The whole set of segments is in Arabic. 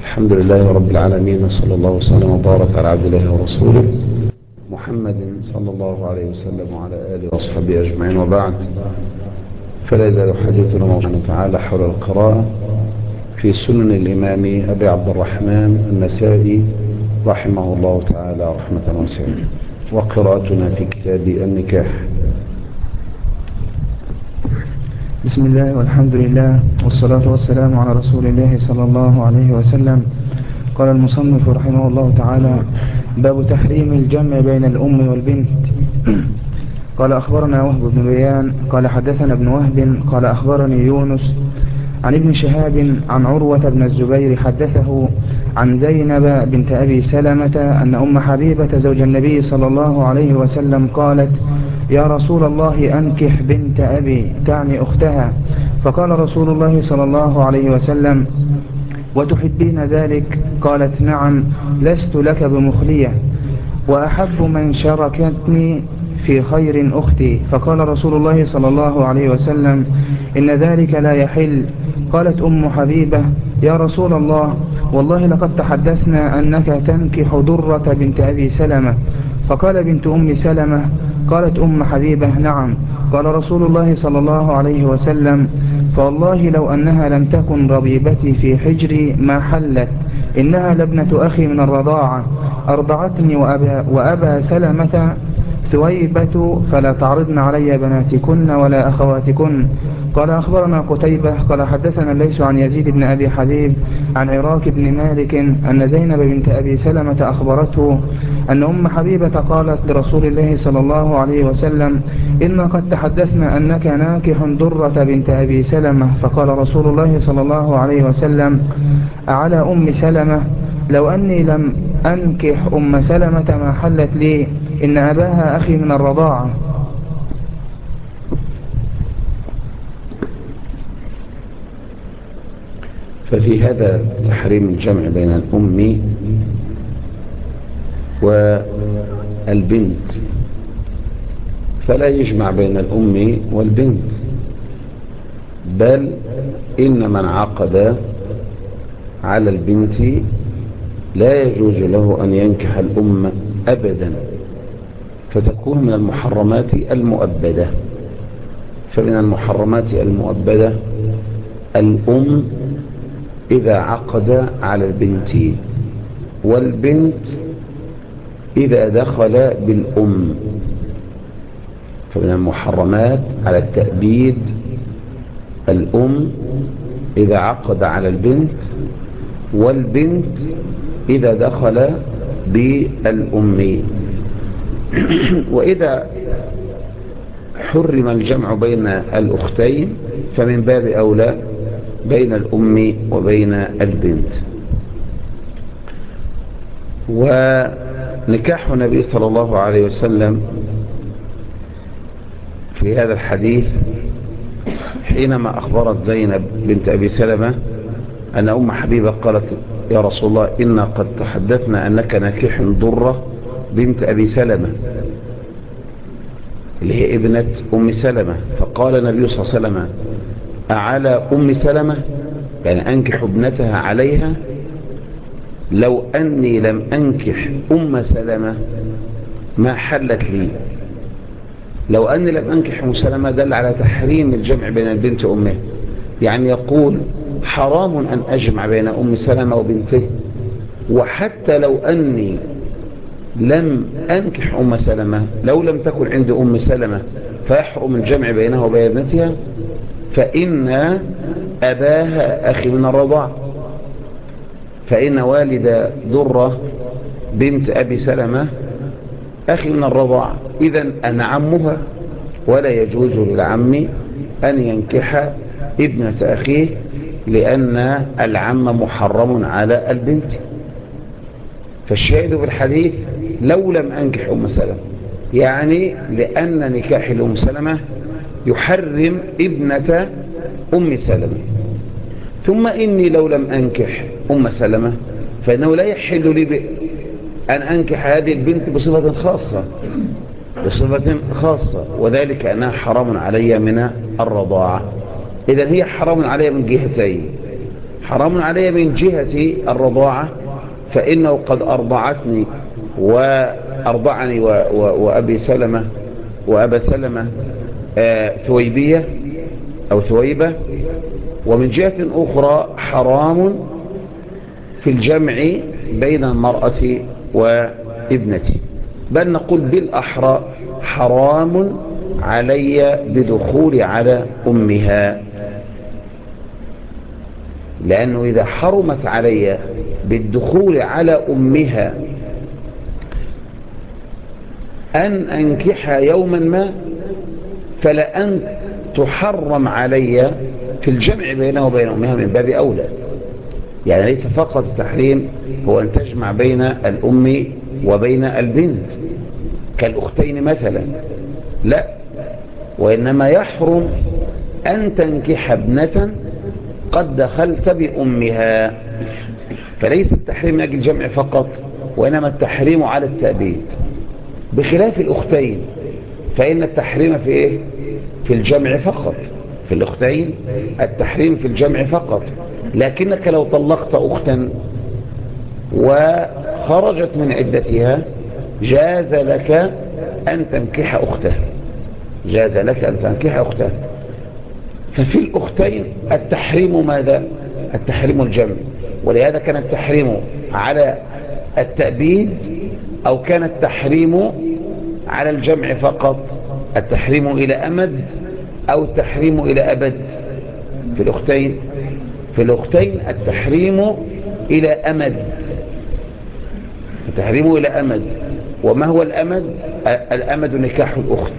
الحمد لله رب العالمين، صلى الله وسلم وبارك على عبد الله ورسوله محمد صلى الله عليه وسلم وعلى آله وصحبه أجمعين، وبعد. فلا يزال حديثنا موضوعنا تعالى حول القراءة في سنن الإمام أبي عبد الرحمن النسائي رحمه الله تعالى رحمة واسعة، وقراءتنا في كتاب النكاح. بسم الله والحمد لله والصلاة والسلام على رسول الله صلى الله عليه وسلم. قال المصنف رحمه الله تعالى: باب تحريم الجمع بين الأم والبنت. قال أخبرنا وهب بن بيان قال حدثنا ابن وهب قال أخبرني يونس عن ابن شهاب عن عروة بن الزبير حدثه عن زينب بنت أبي سلمة أن أم حبيبة زوج النبي صلى الله عليه وسلم قالت: يا رسول الله أنكح بنت أبي، تعني أختها. فقال رسول الله صلى الله عليه وسلم: وتحبين ذلك؟ قالت: نعم، لست لك بمخلية، وأحب من شاركتني في خير أختي. فقال رسول الله صلى الله عليه وسلم: إن ذلك لا يحل. قالت أم حبيبة: يا رسول الله، والله لقد تحدثنا أنك تنكح درة بنت أبي سلمة. فقال بنت أم سلمة: قالت أم حبيبة: نعم. قال رسول الله صلى الله عليه وسلم: فوالله لو أنها لم تكن ربيبتي في حجري ما حلت، إنها لابنة أخي من الرضاعة، أرضعتني وأبا سلمة ثويبة، فلا تعرضن علي بناتكن ولا أخواتكن. قال أخبرنا قتيبة قال حدثنا ليس عن يزيد بن أبي حبيب عن عراك بن مالك أن زينب بنت أبي سلمة أخبرته أن أم حبيبة قالت لرسول الله صلى الله عليه وسلم: إن قد تحدثنا أنك ناكح درة بنت أبي سلمة. فقال رسول الله صلى الله عليه وسلم: أعلى أم سلمة؟ لو أني لم أنكح أم سلمة ما حلت لي، إن أباها أخي من الرضاعة. ففي هذا تحريم الجمع بين الأم والبنت، فلا يجمع بين الأم والبنت، بل إن من عقد على البنت لا يجوز له أن ينكح الأم أبدا، فتكون من المحرمات المؤبدة. فمن المحرمات المؤبدة الأم إذا عقد على البنت، والبنت إذا دخل بالأم. فمن المحرمات على التأبيد الأم إذا عقد على البنت، والبنت إذا دخل بالأم. وإذا حرم الجمع بين الأختين فمن باب أولى بين الأم وبين البنت. ونكاح النبي صلى الله عليه وسلم في هذا الحديث حينما أخبرت زينب بنت أبي سلمة أن أم حبيبة قالت: يا رسول الله، إنا قد تحدثنا أنك ناكح درة بنت أبي سلمة، اللي هي ابنة أم سلمة. فقال النبي صلى الله عليه وسلم: أعلى أم سلمة؟ يعني أنكح ابنتها عليها؟ لو أني لم أنكح أم سلمة ما حلت لي. لو أني لم أنكح أم سلمة دل على تحريم الجمع بين البنت وأمها، يعني يقول حرام أن أجمع بين أم سلمة وبنته. وحتى لو أني لم أنكح أم سلمة، لو لم تكن عند أم سلمة فيحرم الجمع بينها وبين ابنتها، فإن أباها أخي من الرضاع، فإن والد درة بنت أبي سلمة أخي من الرضاع، إذن أنا عمها، ولا يجوز للعم أن ينكح ابنة أخيه، لأن العم محرم على البنت. فالشاهد بالحديث لو لم أنكح أم سلمة، يعني لأن نكاح أم سلمة يحرم ابنة أم سلمة. ثم إني لو لم أنكح أم سلمة فإنه لا يحل لي أن أنكح هذه البنت بصفة خاصة، وذلك أنها حرام علي من الرضاعة. إذن هي حرام علي من جهتين: حرام علي من جهة الرضاعة، فإنه قد أرضعتني وأرضعني وأبي سلمة وأبا سلمة ثويبية أو ثويبة. ومن جهة أخرى حرام في الجمع بين المرأة وابنتي، بل نقول بالأحرى حرام علي بدخول على أمها، لأنه إذا حرمت علي بالدخول على أمها أن أنكحها يوما ما، فلأن تحرم علي في الجمع بينه وبين أمها من باب أولى. يعني ليس فقط التحريم هو أن تجمع بين الأم وبين البنت كالأختين مثلا، لا، وإنما يحرم أن تنكح ابنة قد دخلت بأمها. فليس التحريم من أجل الجمع فقط، وإنما التحريم على التأبيد، بخلاف الأختين فإن التحريم في إيه؟ في الجمع فقط. في الأختين التحريم في الجمع فقط، لكنك لو طلقت أختا وخرجت من عدتها جاز لك أن تنكح أختها، جاز لك أن تنكح أختها. ففي الأختين التحريم ماذا؟ التحريم الجمع. ولهذا كان التحريم على التأبيد، أو كان التحريم على الجمع فقط، التحريم إلى أمد أو التحريم إلى أبد. في الأختين التحريم إلى أمد، التحريم إلى أمد. وما هو الأمد؟ الأمد نكاح الأخت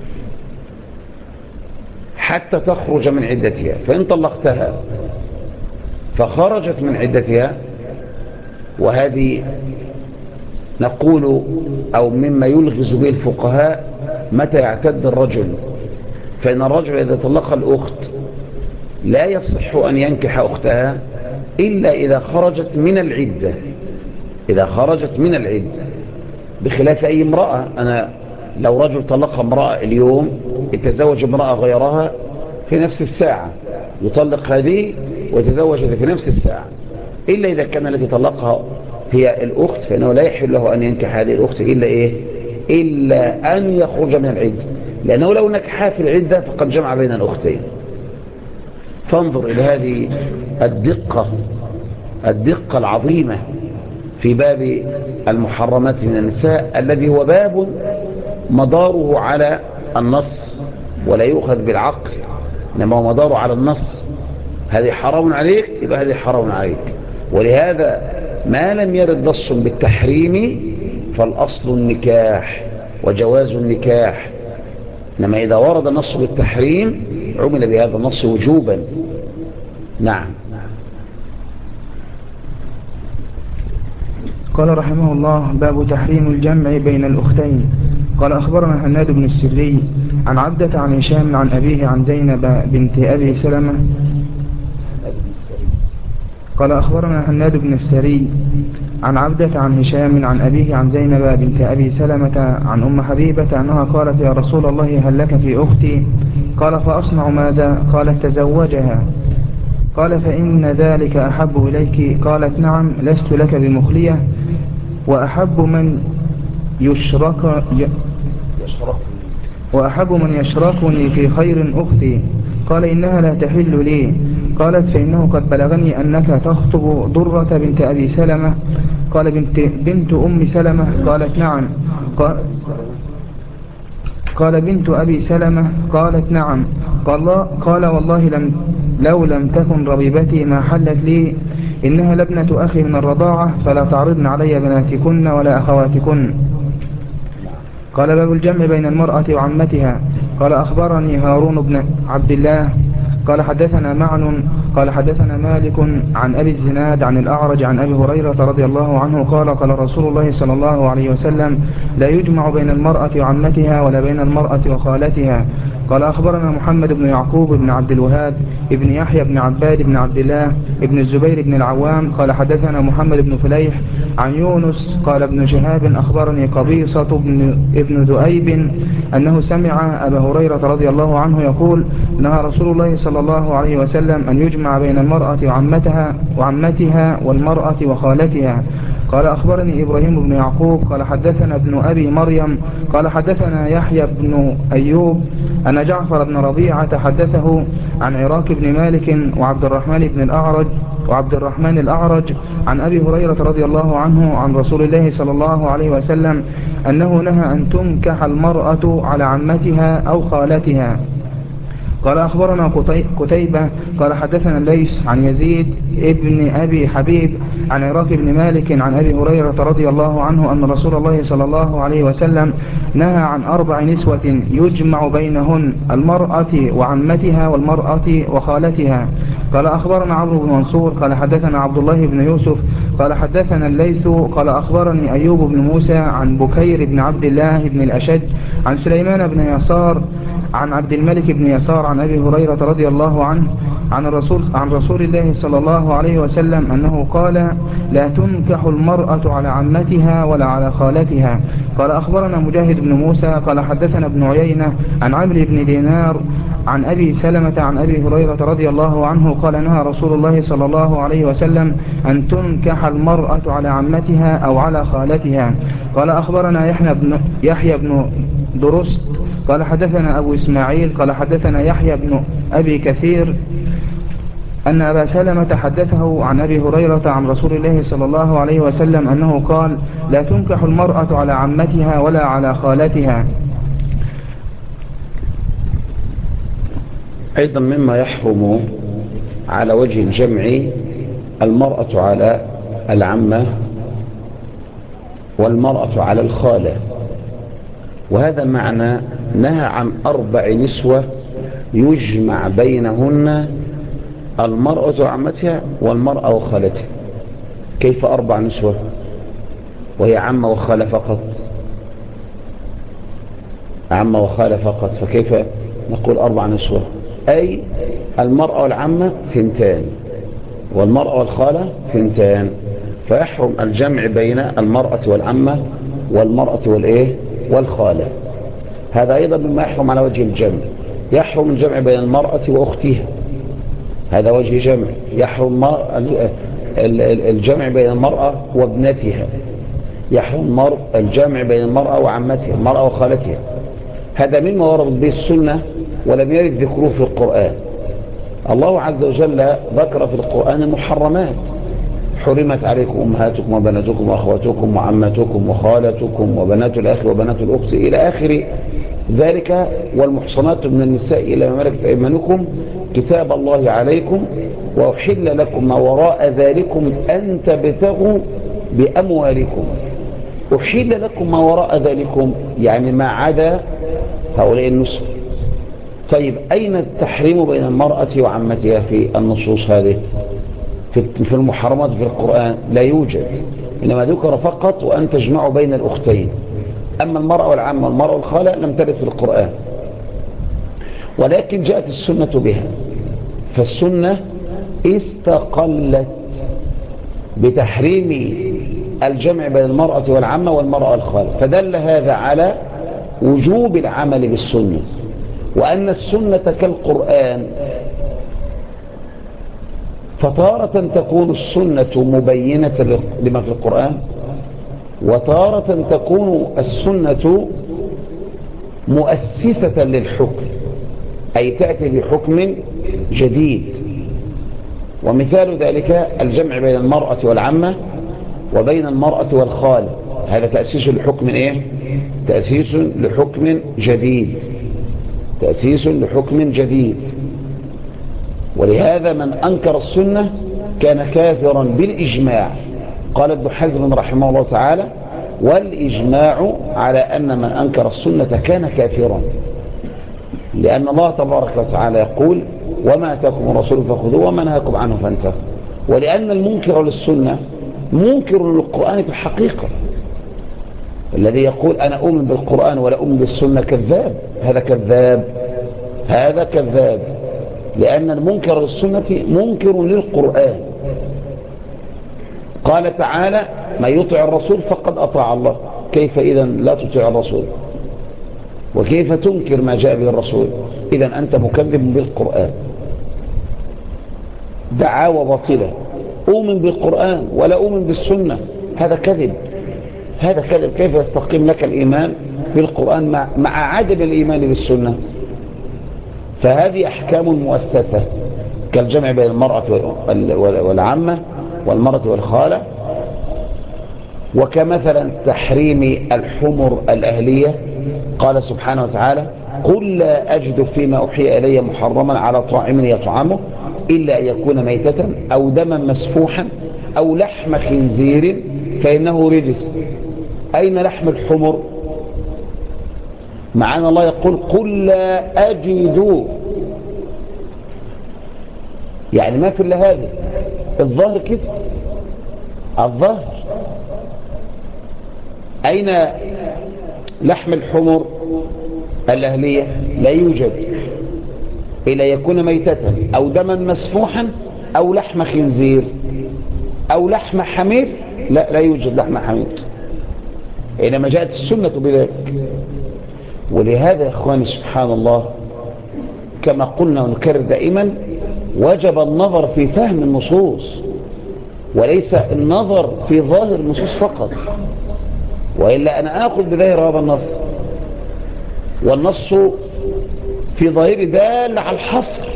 حتى تخرج من عدتها. فإن طلقتها فخرجت من عدتها، وهذه نقول أو مما يلغز به الفقهاء متى يعتد الرجل. فإن الرجل إذا طلق الأخت لا يصح أن ينكح أختها إلا إذا خرجت من العدة، إذا خرجت من العدة، بخلاف أي امرأة. أنا لو رجل طلق امرأة اليوم يتزوج امرأة غيرها في نفس الساعة، يطلق هذه ويتزوج في نفس الساعة، إلا إذا كان الذي طلقها هي الأخت، فإنه لا يحل له أن ينكح هذه الأخت إلا إيه؟ إلا أن يخرج من العدة، لأنه لو نكحها في العدة فقد جمع بين الأختين. فانظر إلى هذه الدقة العظيمة في باب المحرمات من النساء، الذي هو باب مداره على النص ولا يؤخذ بالعقل، إنما هو مداره على النص. هذه حرام عليك يبقى هذه حرام عليك. ولهذا ما لم يرد نص بالتحريم فالأصل النكاح وجواز النكاح، إنما إذا ورد النص بالتحريم عمل بهذا النص وجوبا. نعم. قال رحمه الله: باب تحريم الجمع بين الأختين. قال أخبرنا هناد بن السري عن عبدة عن هشام عن أبيه عن زينب بنت أبي سلمة. قال أخبرنا هناد بن السري عن عبدة عن هشام عن أبيه عن زينب بنت أبي سلمة عن أم حبيبة أنها قالت: يا رسول الله هل لك في أختي؟ قال: فأصنع ماذا؟ قالت: تزوجها. قال: فإن ذلك أحب إليك؟ قالت: نعم، لست لك بمخلية، وأحب من يشركني في خير أختي. قال: إنها لا تحل لي. قالت: فإنه قد بلغني أنك تخطب ضرة بنت أبي سلمة. قال: بنت أم سلمة؟ قالت: نعم. قال: بنت أبي سلمة؟ قالت: نعم. قال: والله لو لم تكن ربيبتي ما حلت لي، إنها لابنة أخي من الرضاعة، فلا تعرضن علي بناتكن ولا أخواتكن. قال: باب الجمع بين المرأة وعمتها. قال: أخبرني هارون بن عبد الله قال: حدثنا معن قال: حدثنا مالك عن أبي الزناد عن الأعرج عن أبي هريرة رضي الله عنه قال: قال رسول الله صلى الله عليه وسلم: لا يجمع بين المرأة وعمتها ولا بين المرأة وخالتها قال أخبرنا محمد بن يعقوب بن عبد الوهاب ابن يحيى بن عباد بن عبد الله ابن الزبير بن العوام قال حدثنا محمد بن فليح عن يونس قال ابن شهاب أخبرني قبيصة ابن ذؤيب أنه سمع أبا هريرة رضي الله عنه يقول نهى رسول الله صلى الله عليه وسلم أن يجمع بين المرأة وعمتها والمرأة وخالتها. قال أخبرني إبراهيم بن يعقوب قال حدثنا ابن أبي مريم قال حدثنا يحيى بن أيوب أن جعفر بن ربيعة حدثه عن عراك بن مالك وعبد الرحمن الأعرج عن أبي هريرة رضي الله عنه عن رسول الله صلى الله عليه وسلم أنه نهى أن تنكح المرأة على عمتها أو خالتها. قال أخبرنا قتيبة قال حدثنا الليث عن يزيد ابن أبي حبيب عن عراك بن مالك عن أبي هريرة رضي الله عنه أن رسول الله صلى الله عليه وسلم نهى عن 4 نسوة يجمع بينهن المرأة وعمتها والمرأة وخالتها. قال أخبرنا عمرو بن منصور قال حدثنا عبد الله بن يوسف قال حدثنا الليث قال أخبرني أيوب بن موسى عن بكير بن عبد الله بن الأشج عن سليمان بن يسار عن عبد الملك بن يسار عن أبي هريرة رضي الله عنه عن رسول الله صلى الله عليه وسلم أنه قال لا تنكح المرأة على عمتها ولا على خالتها. قال أخبرنا مجاهد بن موسى قال حدثنا ابن عيينة عن عمرو بن دينار عن أبي سلمة عن أبي هريرة رضي الله عنه قال نهى رسول الله صلى الله عليه وسلم أن تنكح المرأة على عمتها أو على خالتها. قال أخبرنا يحيى بن درست قال حدثنا أبو إسماعيل قال حدثنا يحيى بن أبي كثير أن أبا سلمة حدثه عن أبي هريرة عن رسول الله صلى الله عليه وسلم أنه قال لا تنكح المرأة على عمتها ولا على خالتها. أيضا مما يحرم على وجه الجمع المرأة على العمة والمرأة على الخالة، وهذا معنى نهى عن 4 نسوة يجمع بينهن المرأة وعمتها والمرأة وخالتها. كيف 4 نسوة وهي عمة وخالة فقط؟ عمة وخالة فقط، فكيف نقول 4 نسوة؟ أي المرأة والعمة 2 والمرأة والخالة 2، فيحرم الجمع بين المرأة والعمة والمرأة والخالة. هذا أيضا مما يحرم على وجه الجمع. يحرم الجمع بين المرأة وأختها، هذا وجه جمع. يحرم الجمع بين المرأة وابنتها، يحرم الجمع بين المرأة وعمتها، المرأة وخالتها. هذا مما ورد به السنة ولم يرد ذكره في القرآن. الله عز وجل ذكر في القرآن المحرمات: حرمت عليكم أمهاتكم وبناتكم وأخواتكم وعماتكم وخالتكم وبنات الأخ وبنات الأخت إلى آخر ذلك، والمحصنات من النساء إلى ما ملكت أيمانكم كتاب الله عليكم، وأحل لكم ما وراء ذلكم أن تبتغوا بأموالكم. أحل لكم ما وراء ذلكم يعني ما عدا هؤلاء النساء. طيب أين التحريم بين المرأة وعمتها في النصوص هذه؟ في المحرمات في القرآن لا يوجد، إنما ذكر فقط وأن تجمعوا بين الأختين. أما المرأة والعمة والمرأة والخالة لم ترد في القرآن، ولكن جاءت السنة بها، فالسنة استقلت بتحريم الجمع بين المرأة والعمة والمرأة والخالة، فدل هذا على وجوب العمل بالسنة، وأن السنة كالقرآن، فتارة تكون السنة مبينة لما في القرآن، وتارة تكون السنة مؤسسة للحكم، أي تأتي بحكم جديد. ومثال ذلك الجمع بين المرأة والعمة وبين المرأة والخالة، هذا تأسيس لحكم تأسيس لحكم جديد، تأسيس لحكم جديد. ولهذا من أنكر السنة كان كافرا بالإجماع. قال ابن حزم رحمه الله تعالى: والإجماع على أن من أنكر السنة كان كافرا، لأن الله تبارك وتعالى يقول: وما أتاكم الرسول فخذوه وما نهاكم عنه فانتهوا. ولأن المنكر للسنة منكر للقرآن في الحقيقة. الذي يقول أنا أؤمن بالقرآن ولا أؤمن بالسنة كذاب، هذا كذاب. هذا كذاب، لأن المنكر للسنة منكر للقرآن. قال تعالى: من يطع الرسول فقد أطاع الله. كيف إذا لا تطيع الرسول؟ وكيف تنكر ما جاء به الرسول؟ إذا أنت مكذب بالقرآن. دعاوى باطلة، أؤمن بالقرآن ولا أؤمن بالسنة، هذا كذب. هذا كذب. كيف يستقيم لك الإيمان بالقرآن مع عدم الإيمان بالسنة؟ فهذه أحكام مؤسسة كالجمع بين المرأة والعمة والمرأة والخالة، وكمثلا تحريم الحمر الأهلية. قال سبحانه وتعالى: قل لا أجد فيما أوحي إلي محرما على طاعم يطعمه إلا أن يكون ميتة أو دما مسفوحا أو لحم خنزير فإنه رجس. أين لحم الحمر؟ معنا الله يقول: قل لا أجد، يعني ما في إلا هذا. الظاهر كده، الظاهر. أين لحم الحمر الأهلية؟ لا يوجد إلا يكون ميتة أو دما مسفوحا أو لحم خنزير أو لحم حمير. لا يوجد لحم حمير، إنما جاءت السنة بذلك. ولهذا يا إخواني سبحان الله، كما قلنا ونكرر دائما، وجب النظر في فهم النصوص وليس النظر في ظاهر النصوص فقط، وإلا أنا آخذ بظاهر هذا النص، والنص في ظاهر دال على الحصر،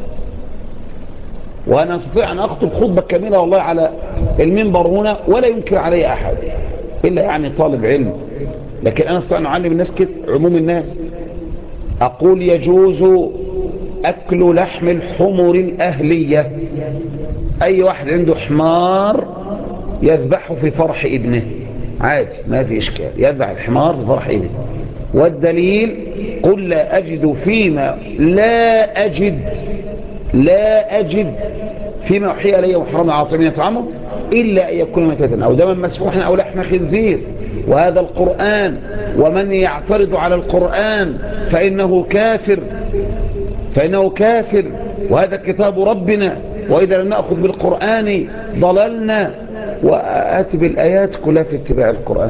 وأنا أستطيع أن أخطب خطبة كاملة والله على المنبر هنا ولا ينكر علي أحد إلا يعني طالب علم، لكن أنا أستطيع أن أعلم الناس كده، عموم الناس. أقول: يجوز أكل لحم الحمر الأهلية. أي واحد عنده حمار يذبحه في فرح ابنه عادي، ما في إشكال، يذبح الحمار في فرح ابنه. والدليل: قل لا أجد فيما لا أجد فيما أوحي إلي محرما على طاعم يطعمه إلا أن يكون ميتة أو دما مسفوحا أو لحم خنزير. وهذا القرآن، ومن يعترض على القرآن فإنه كافر، وهذا كتاب ربنا، وإذا لم نأخذ بالقرآن ضللنا. وآتي بالآيات كلها في اتباع القرآن.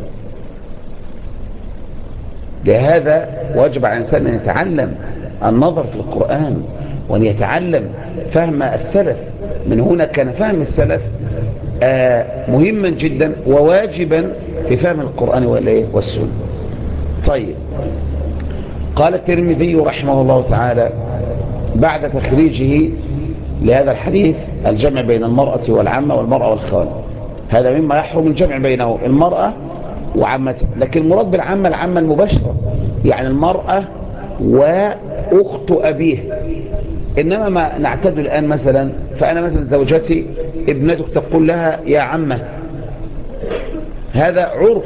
لهذا واجب على الإنسان أن يتعلم النظر في القرآن وأن يتعلم فهم السلف. من هنا كان فهم السلف مهما جدا وواجبا في فهم القرآن والسنة. طيب، قال الترمذي رحمه الله تعالى بعد تخريجه لهذا الحديث: الجمع بين المرأة والعمة والمرأة والخالة، هذا مما يحرم الجمع بينه، المرأة وعمتها. لكن المراد بالعمة العمة المباشرة، يعني المرأة وأخت أبيه. إنما ما نعتد الآن مثلا، فأنا مثلا زوجتي ابنتك تقول لها يا عمة، هذا عرف.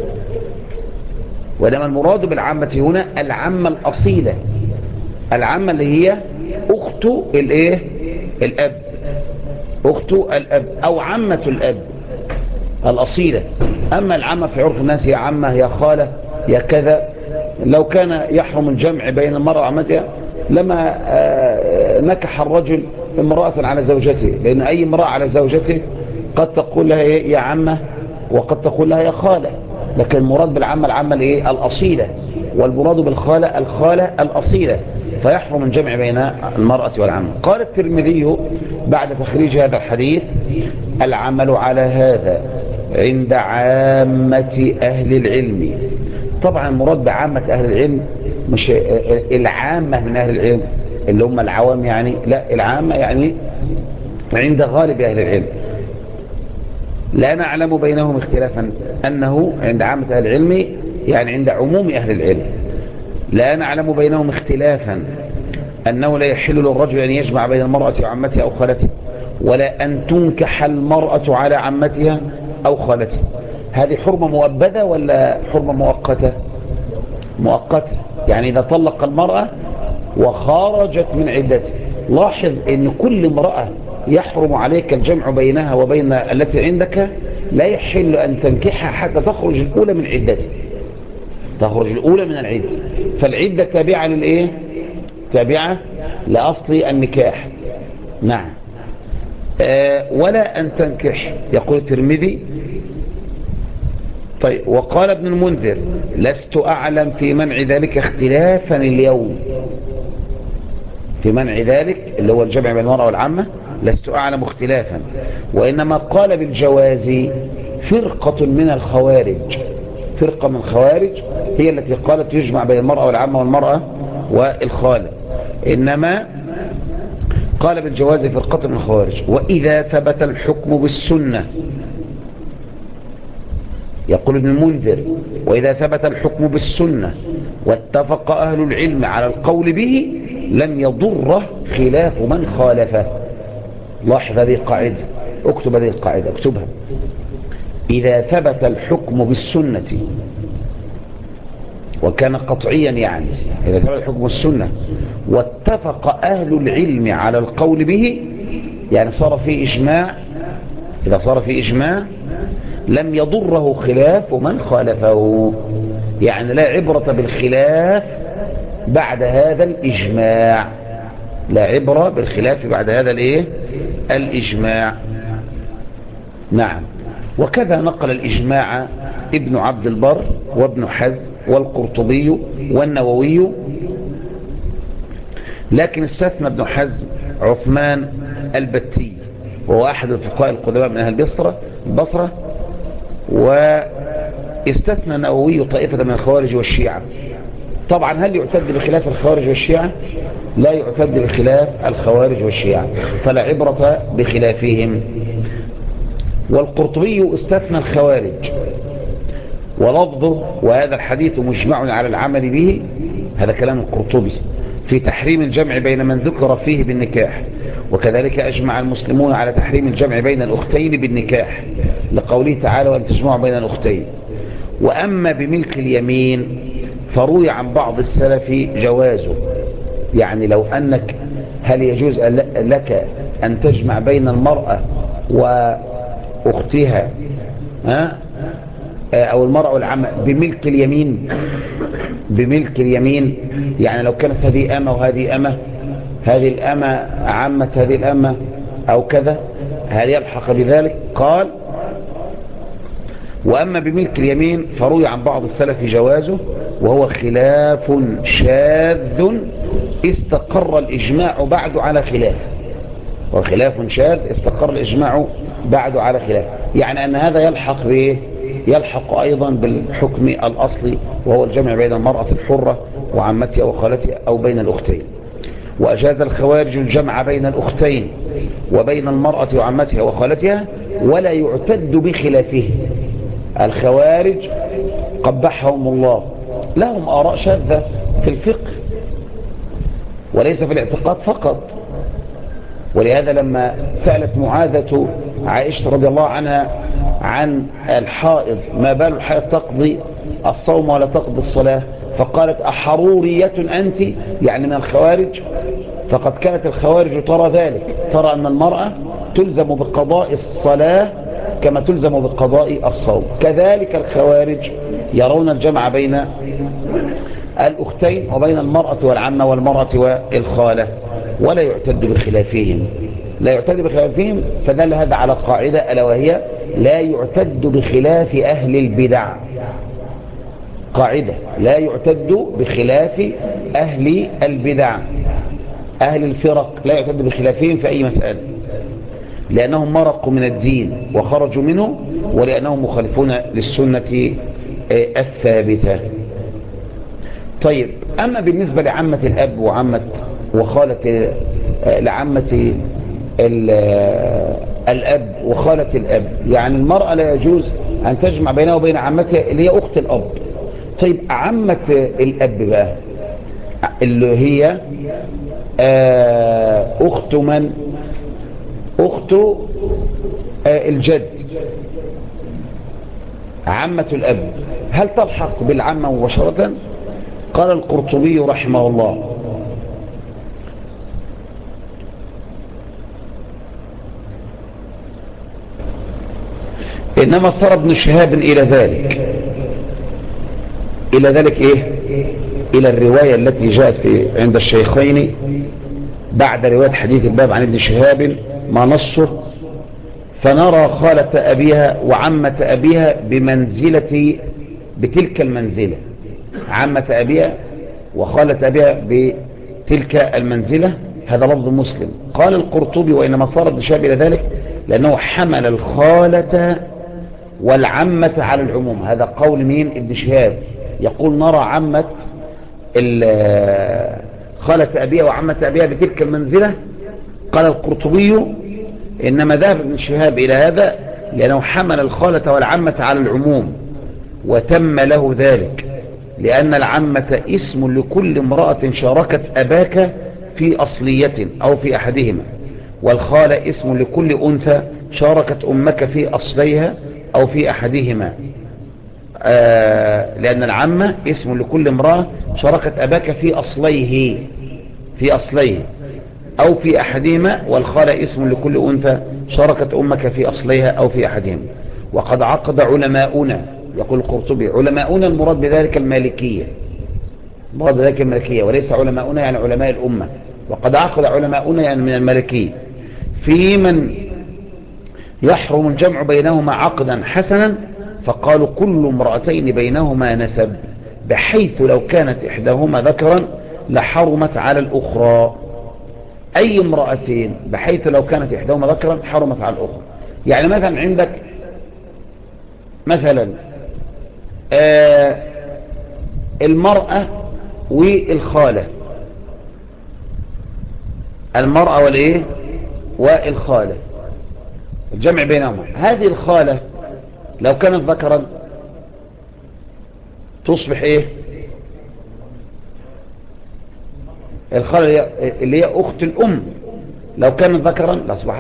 وإنما المراد بالعمة هنا العمة الأصيلة، العمة اللي هي أخت الأب، أخت الأب أو عمة الأب الأصيلة. أما العمة في عرف الناس هي عمة، هي خالة، هي كذا. لو كان يحرم الجمع بين المرأة وعمتها لما نكح الرجل امرأة على زوجته، لأن أي امرأة على زوجته قد تقول لها يا عمة وقد تقول لها يا خالة. لكن المراد بالعمة العمة الأصيلة، والمراد بالخالة الخالة الأصيلة، فيحرم الجمع بين المرأة والعمة. قال الترمذي بعد تخريج هذا الحديث: العمل على هذا عند عامة أهل العلم. طبعا المراد بعامة أهل العلم مش العامة من أهل العلم اللي هم العوام يعني، لا، العامة يعني عند غالب أهل العلم. لا نعلم بينهم اختلافا، أنه عند عامة أهل العلم يعني عند عموم أهل العلم. لا نعلم بينهم اختلافا أنه لا يحل للرجل أن يجمع بين المرأة وعمتها أو خالتها، ولا أن تنكح المرأة على عمتها أو خالتها. هذه حرمة مؤبدة ولا حرمة مؤقتة؟ مؤقتة، يعني إذا طلق المرأة وخرجت من عدتها. لاحظ أن كل امرأة يحرم عليك الجمع بينها وبين التي عندك، لا يحل أن تنكحها حتى تخرج الأولى من عدتها، تخرج الأولى من العدة. فالعدة تابعة تابعة لأصل النكاح. نعم. ولا أن تنكح، يقول الترمذي. طيب، وقال ابن المنذر: لست أعلم في منع ذلك اختلافا اليوم. في منع ذلك اللي هو الجمع بين المرأة والعامة لست أعلم اختلافا، وإنما قال بالجواز فرقة من الخوارج. فرقة من الخوارج هي التي قالت يجمع بين المرأة والعامة والمرأة والخالة، إنما قال بالجواز فرقة من الخوارج. وإذا ثبت الحكم بالسنة، يقول ابن المنذر: وإذا ثبت الحكم بالسنة واتفق أهل العلم على القول به لم يضره خلاف من خالفه. لاحظ هذه القاعدة، اكتب هذه القاعدة، اكتبها. إذا ثبت الحكم بالسنة وكان قطعيا، يعني إذا ثبت الحكم بالسنة واتفق أهل العلم على القول به، يعني صار في إجماع، إذا صار في إجماع لم يضره خلاف من خالفه، يعني لا عبرة بالخلاف بعد هذا الإجماع، لا عبرة بالخلاف بعد هذا الإيه؟ الإجماع. نعم. وكذا نقل الإجماع ابن عبد البر وابن حزم والقرطبي والنووي، لكن استثنى ابن حزم عثمان البتي وهو أحد الفقهاء القدماء من أهل البصرة، واستثنى النووي طائفة من الخوارج والشيعة. طبعا هل يعتد بخلاف الخوارج والشيعة؟ لا يعتد بخلاف الخوارج والشيعة، فلا عبرة بخلافهم. والقرطبي استثنى الخوارج، ولفظه: وهذا الحديث مجمع على العمل به، هذا كلام القرطبي، في تحريم الجمع بين من ذكر فيه بالنكاح، وكذلك أجمع المسلمون على تحريم الجمع بين الأختين بالنكاح لقوله تعالى: وأن تجمعوا بين الأختين. وأما بملك اليمين فروي عن بعض السلف جوازه، يعني لو أنك هل يجوز لك أن تجمع بين المرأة وأختها أو المرأة والعمة بملك اليمين؟ بملك اليمين يعني لو كانت هذه أمة وهذه أمة، هذه الأمة عمة هذه الأمة أو كذا، هل يلحق بذلك؟ قال: وأما بملك اليمين فروي عن بعض السلف جوازه، وهو خلاف شاذ استقر الإجماع بعد على خلاف، وخلاف شاذ استقر الإجماع بعد على خلاف، يعني أن هذا يلحق به، يلحق أيضا بالحكم الأصلي، وهو الجمع بين المرأة الحرة وعمتها وخالتها أو بين الأختين. وأجاز الخوارج الجمع بين الأختين وبين المرأة وعمتها وخالتها ولا يعتد بخلافه. الخوارج قبحهم الله لهم آراء شاذة في الفقه وليس في الاعتقاد فقط، ولهذا لما سألت معاذة عائشة رضي الله عنها عن الحائض: ما بال الحائض تقضي الصوم ولا تقضي الصلاة؟ فقالت: أحرورية أنت؟ يعني من الخوارج. فقد كانت الخوارج ترى ذلك، ترى أن المرأة تلزم بقضاء الصلاة كما تلزم بقضاء الصوم. كذلك الخوارج يرون الجمع بين الأختين وبين المرأة والعمة والمرأة والخالة ولا يعتد بخلافهم، لا يعتد بخلافهم. فدل هذا على قاعدة ألا وهي: لا يعتد بخلاف أهل البدع. قاعدة: لا يعتد بخلاف أهل البدع، أهل الفرق لا يعتد بخلافهم في أي مسألة، لأنهم مرقوا من الدين وخرجوا منه، ولأنهم مخالفون للسنة الثابتة. طيب، أما بالنسبة لعمة الأب وعمة وخالة لعمة الأب وخالة الأب، يعني المرأة لا يجوز أن تجمع بينها وبين عمتها اللي هي أخت الأب. طيب، عمة الأب بقى اللي هي أخت من؟ أخت الجد، عمة الأب، هل تلحق بالعمة مباشرة؟ قال القرطبي رحمه الله: إنما صار ابن شهاب إلى ذلك إيه؟ إلى الرواية التي جاءت عند الشيخين بعد رواية حديث الباب عن ابن شهاب ما نصه، فنرى خالة أبيها وعمة أبيها بتلك المنزلة، عمة أبيها وخالة أبيها بتلك المنزلة. هذا لفظ مسلم. قال القرطبي وإنما صار ابن شهاب إلى ذلك لأنه حمل الخالة والعمة على العموم. هذا قول مين؟ ابن شهاب. يقول نرى عمة خالة أبيها وعمة أبيها بتلك المنزلة. قال القرطبي إنما ذهب ابن شهاب إلى هذا لأنه حمل الخالة والعمة على العموم، وتم له ذلك لأن العمة اسم لكل امرأة شاركت أباك في أصلية أو في أحدهما، والخالة اسم لكل أنثى شاركت أمك في أصليها أو في أحدهما. لأن العمة اسم لكل امرأة شاركت أباك في أصليه أو في أحدهما، والخالة اسم لكل أنثى شاركت أمك في أصليها أو في أحدهما. وقد عقد علماؤنا، يقول القرطبي، علماؤنا المراد بذلك المالكية، وليس علماؤنا يعني علماء الأمة. وقد عقد علماؤنا يعني من المالكية في من يحرم الجمع بينهما عقدا حسنا، فقالوا كل امرأتين بينهما نسب، بحيث لو كانت إحداهما ذكرا لحرمت على الأخرى. أي امرأتين؟ بحيث لو كانت إحداهما ذكرا حرمت على الأخرى. يعني مثلا عندك مثلا المرأة والخالة، المرأة والخالة الجمع بينهما. هذه الخالة لو كانت ذكرا تصبح الخالة اللي هي أخت الأم، لو كانت ذكرا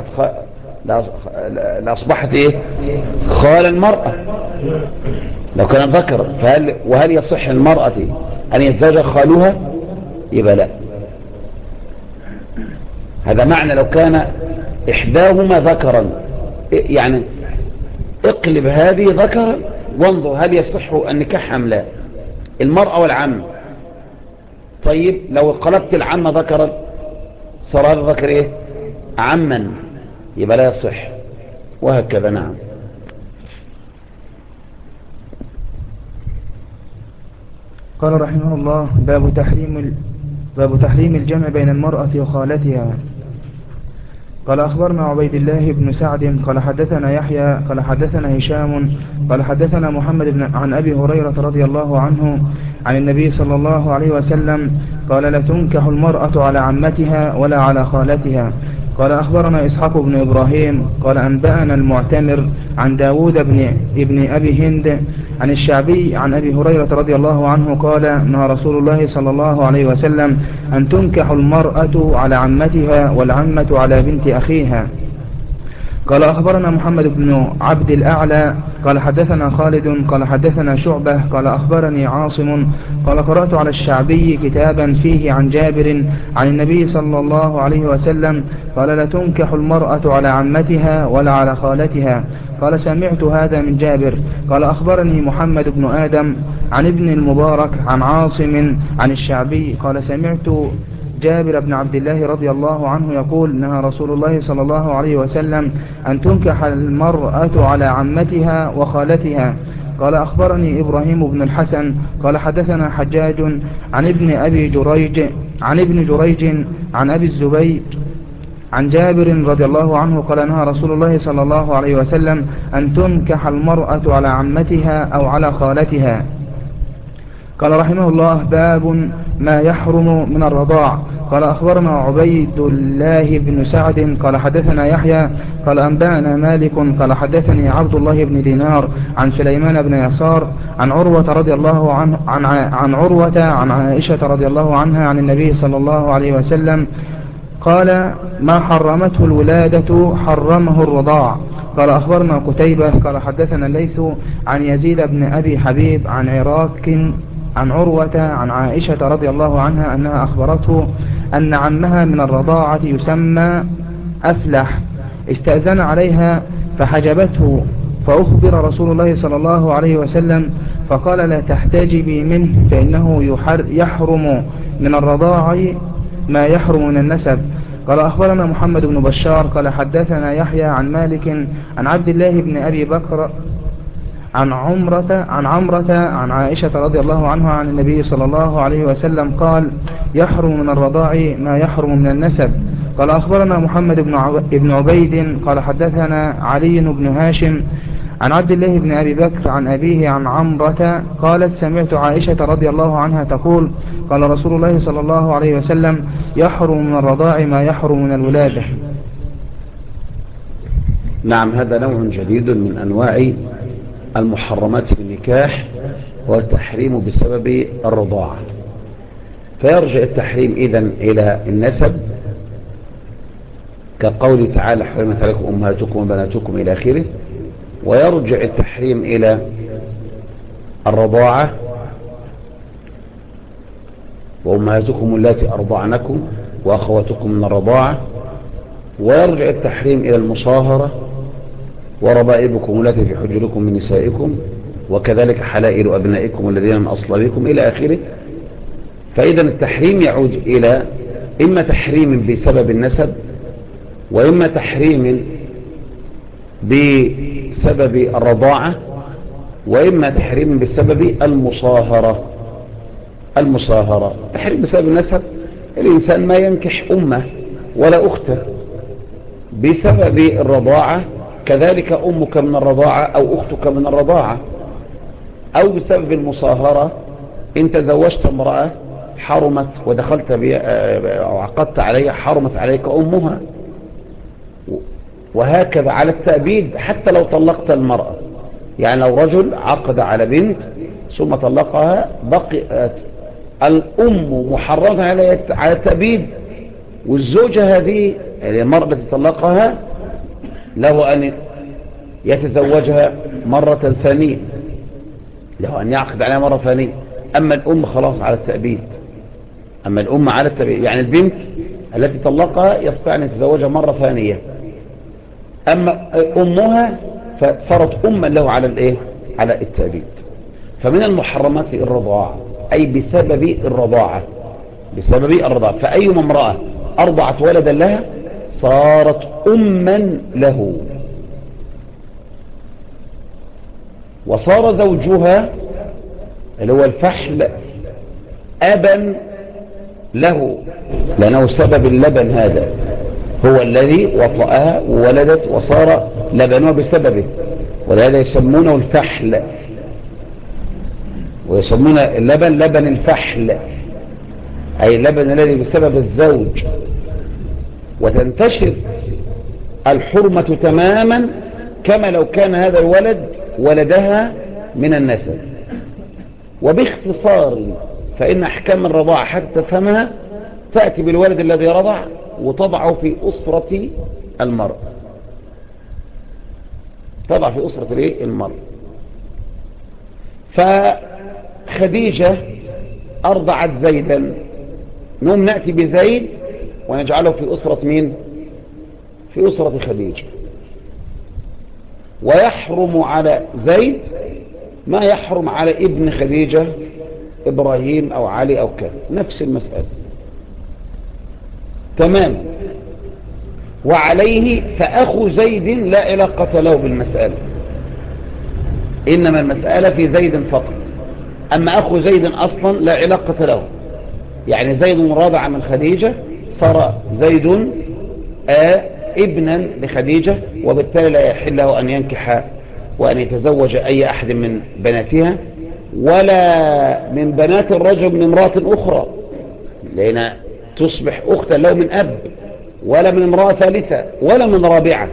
لأصبحت خال المرأة لو كانت ذكرا. وهل يصح المرأة أن يتزوج خالها؟ يبقى لا. هذا معنى لو كان إحداهما ذكرا، يعني اقلب هذه ذكرا وانظر هل يصح النكاح أم لا. المرأة والعم، طيب لو قلبت العم ذكرا صار هذا ذكر عما، يبقى لا يصح، وهكذا. نعم. قال رحمه الله: باب تحريم الجمع بين المرأة وخالتها. قال أخبرنا عبيد الله بن سعد قال حدثنا يحيى قال حدثنا هشام قال حدثنا محمد عن أبي هريرة رضي الله عنه عن النبي صلى الله عليه وسلم قال: لا تنكح المرأة على عمتها ولا على خالتها. قال أخبرنا إسحاق بن إبراهيم قال أنبأنا المعتمر عن داود ابن أبي هند عن الشعبي عن أبي هريرة رضي الله عنه قال: نهى رسول الله صلى الله عليه وسلم أن تنكح المرأة على عمتها والعمة على بنت أخيها. قال أخبرنا محمد بن عبد الأعلى قال حدثنا خالد قال حدثنا شعبة قال أخبرني عاصم قال قرأت على الشعبي كتابا فيه عن جابر عن النبي صلى الله عليه وسلم قال: لا تنكح المرأة على عمتها ولا على خالتها. قال: سمعت هذا من جابر. قال أخبرني محمد بن آدم عن ابن المبارك عن عاصم عن الشعبي قال: سمعت جابر بن عبد الله رضي الله عنه يقول: نهى رسول الله صلى الله عليه وسلم أن تنكح المرأة على عمتها وخالتها. قال أخبرني إبراهيم بن الحسن قال حدثنا حجاج عن ابن جريج عن أبي الزبير عن جابر رضي الله عنه قال: نهى رسول الله صلى الله عليه وسلم أن تنكح المرأة على عمتها أو على خالتها. قال رحمه الله: باب ما يحرم من الرضاع. قال أخبرنا عبيد الله بن سعد قال حدثنا يحيى قال أنبأنا مالك قال حدثني عبد الله بن دينار عن سليمان بن يسار عن عروة رضي الله عنه عن عائشة رضي الله عنها عن النبي صلى الله عليه وسلم قال: ما حرمته الولادة حرمه الرضاع. قال أخبرنا قتيبة قال حدثنا الليث عن يزيد بن أبي حبيب عن عراك عن عروة عن عائشة رضي الله عنها أنها أخبرته أن عمها من الرضاعة يسمى أفلح استأذن عليها فحجبته، فأخبر رسول الله صلى الله عليه وسلم فقال لا تحتجبي منه فإنه يحرم من الرضاع ما يحرم من النسب. قال أخبرنا محمد بن بشار قال حدثنا يحيى عن مالك عن عبد الله بن أبي بكر عن عمرة عن عائشة رضي الله عنها عن النبي صلى الله عليه وسلم قال يحرم من الرضاع ما يحرم من النسب. قال أخبرنا محمد بن عبيد قال حدثنا علي بن هاشم عن عبد الله بن أبي بكر عن أبيه عن عمرة قالت سمعت عائشة رضي الله عنها تقول قال رسول الله صلى الله عليه وسلم يحرم من الرضاع ما يحرم من الولادة. نعم، هذا نوع جديد من أنواع المحرمات في النكاح، والتحريم بسبب الرضاعة. فيرجع التحريم إذن إلى النسب كقول تعالى حرمت عليكم أمهاتكم وبناتكم إلى آخره، ويرجع التحريم إلى الرضاعة وأمهاتكم اللاتي أرضعنكم وأخواتكم من الرضاعة، ويرجع التحريم إلى المصاهرة وربائبكم التي في حجركم من نسائكم وكذلك حلائل أبنائكم الذين من أصلابكم إلى آخره. فإذا التحريم يعود إلى إما تحريم بسبب النسب، وإما تحريم بسبب الرضاعة، وإما تحريم بسبب المصاهرة. تحريم بسبب النسب الإنسان ما ينكح أمه ولا أخته. بسبب الرضاعة كذلك أمك من الرضاعة أو أختك من الرضاعة. أو بسبب المصاهرة إن تزوجت امرأة حرمت ودخلت أو عقدت عليها حرمت عليك أمها، وهكذا على التأبيد. حتى لو طلقت المرأة، يعني لو رجل عقد على بنت ثم طلقها بقيت الأم محرمة على التأبيد، والزوجة هذه المرأة التي طلقها له أن يتزوجها مرة ثانية، له أن يعقد عليها مرة ثانية. أما الأم خلاص على التأبيد. يعني البنت التي طلقها يستطيع أن يتزوجها مرة ثانية. أما أمها فصارت أما له على التأبيد. فمن المحرمات الرضاعة، أي بسبب الرضاعة. فأي امرأة أرضعت ولدا لها صارت أما له، وصار زوجها اللي هو الفحل أبا له، لأنه سبب اللبن هذا هو الذي وطأها وولدت وصار لبنها بسببه، ولهذا يسمونه الفحل، ويسمون اللبن لبن الفحل، أي اللبن الذي بسبب الزوج. وتنتشر الحرمة تماما كما لو كان هذا الولد ولدها من النسب. وباختصار فإن أحكام الرضاعة حتى تفهمها تأتي بالولد الذي رضع وتضعه في أسرة المرء، تضع في أسرة المرء. فخديجة أرضعت زيدا، نوم نأتي بزيد ونجعله في أسرة مين؟ في أسرة خديجة. ويحرم على زيد ما يحرم على ابن خديجة، إبراهيم أو علي أو كذا، نفس المسألة تماما. وعليه فأخو زيد لا علاقة له بالمسألة، إنما المسألة في زيد فقط. أما أخو زيد أصلا لا علاقة له، يعني زيد رضع من خديجة صار زيد ابنا لخديجة، وبالتالي لا يحل له أن ينكح وأن يتزوج أي أحد من بناتها ولا من بنات الرجل من امرأة أخرى، لأن تصبح أختا له من أب، ولا من امرأة ثالثة ولا من رابعة،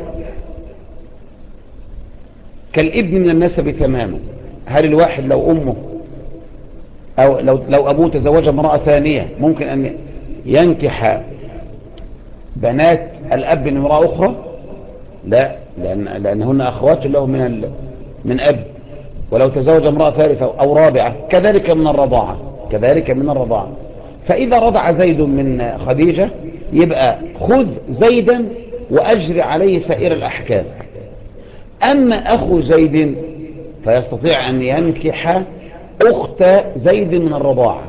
كالابن من النسب تماما. هل الواحد لو أمه أو لو أبوه تزوج امرأة ثانية ممكن أن ينكح بنات الأب من امرأة أخرى؟ لا، لأنهن أخوات له من أب. ولو تزوج امرأة ثالثة أو رابعة كذلك من الرضاعة. فإذا رضع زيد من خديجة يبقى خذ زيدا وأجري عليه سائر الأحكام. أما أخو زيد فيستطيع أن ينكح أخت زيد من الرضاعة.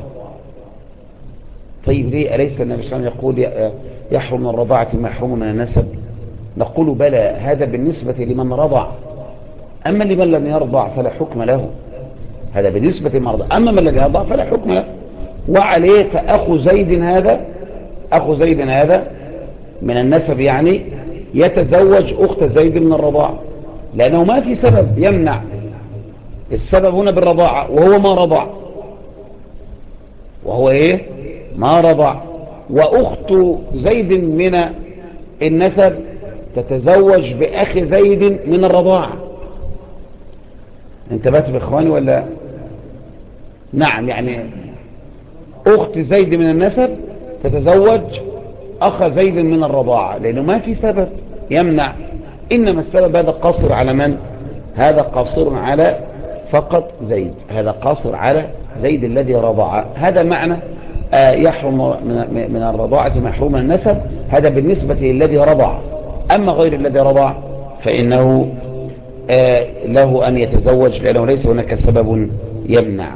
طيب ليه أليس النبي صلى الله عليه وسلم يقول يحرم من الرضاعة ما يحرم من النسب؟ نقول بلى، هذا بالنسبة لمن رضع، أما لمن لم يرضع فلا حكم له. هذا بالنسبة لمن رضع، أما من لم يرضع فلا حكم له. وعليه فأخو زيد هذا، أخو زيد هذا من النسب يعني يتزوج أخت زيد من الرضاعة، لأنه ما في سبب يمنع. السبب هنا بالرضاعة، وهو ما رضع، وهو إيه؟ ما رضع. وأخت زيد من النسب تتزوج بأخ زيد من الرضاعة. انتبهت بإخواني ولا؟ نعم، يعني أخت زيد من النسب تتزوج أخ زيد من الرضاعة، لأنه ما في سبب يمنع. إنما السبب هذا قاصر على من؟ هذا قاصر على فقط زيد، هذا قاصر على زيد الذي رضع. هذا معنى يحرم من الرضاعة ما يحرم النسب، هذا بالنسبة للذي رضع. أما غير الذي رضع فإنه له أن يتزوج، لأنه ليس هناك سبب يمنع.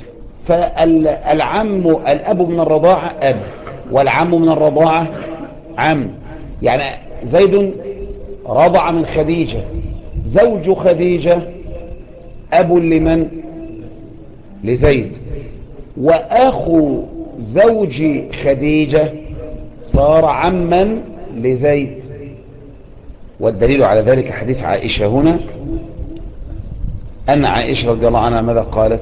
فالعم، الأب من الرضاعة أب، والعم من الرضاعة عم. يعني زيد رضع من خديجة، زوج خديجة أب لمن؟ لزيد. وأخو زوج خديجة صار عما لزيد. والدليل على ذلك حديث عائشة هنا، أن عائشة رضي الله عنها ماذا قالت؟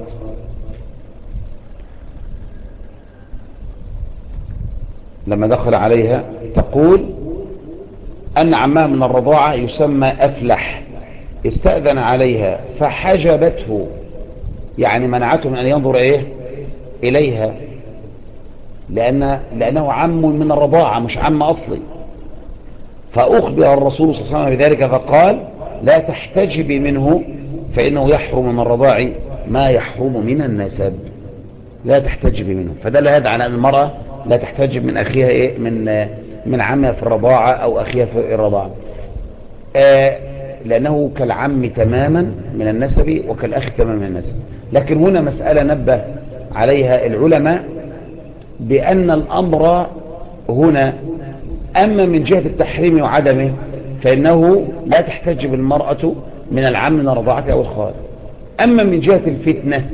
لما دخل عليها تقول أن عمها من الرضاعة يسمى أفلح استأذن عليها فحجبته، يعني منعته من أن ينظر إليها، لأنه عم من الرضاعة مش عم أصلي. فأخبر الرسول صلى الله عليه وسلم بذلك فقال لا تحتجبي منه فإنه يحرم من الرضاع ما يحرم من النسب، لا تحتجبي منه. فدل هذا على أن المرأة لا تحتجب من أخيها من عمها في الرضاعة أو أخيها في الرضاعة، لأنه كالعم تماما من النسب وكالأخ تماما من النسب. لكن هنا مسألة نبه عليها العلماء، بأن الأمر هنا أما من جهة التحريم وعدمه فإنه لا تحتجب المرأة من العم من الرضاعة أو الخال. أما من جهة الفتنة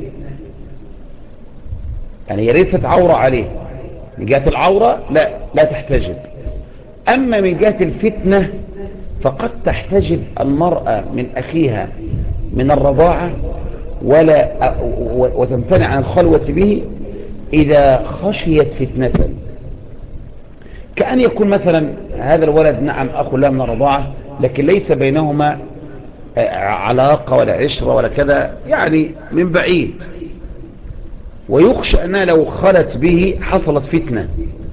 يعني يريد عورة عليه، من جهة العورة لا تحتجب. أما من جهة الفتنة فقد تحتجب المرأة من أخيها من الرضاعة وتمتنع عن الخلوة به إذا خشيت فتنة، كأن يكون مثلا هذا الولد نعم أخو له من الرضاعة لكن ليس بينهما علاقة ولا عشرة ولا كذا، يعني من بعيد، ويخشى أنها لو خلت به حصلت فتنة،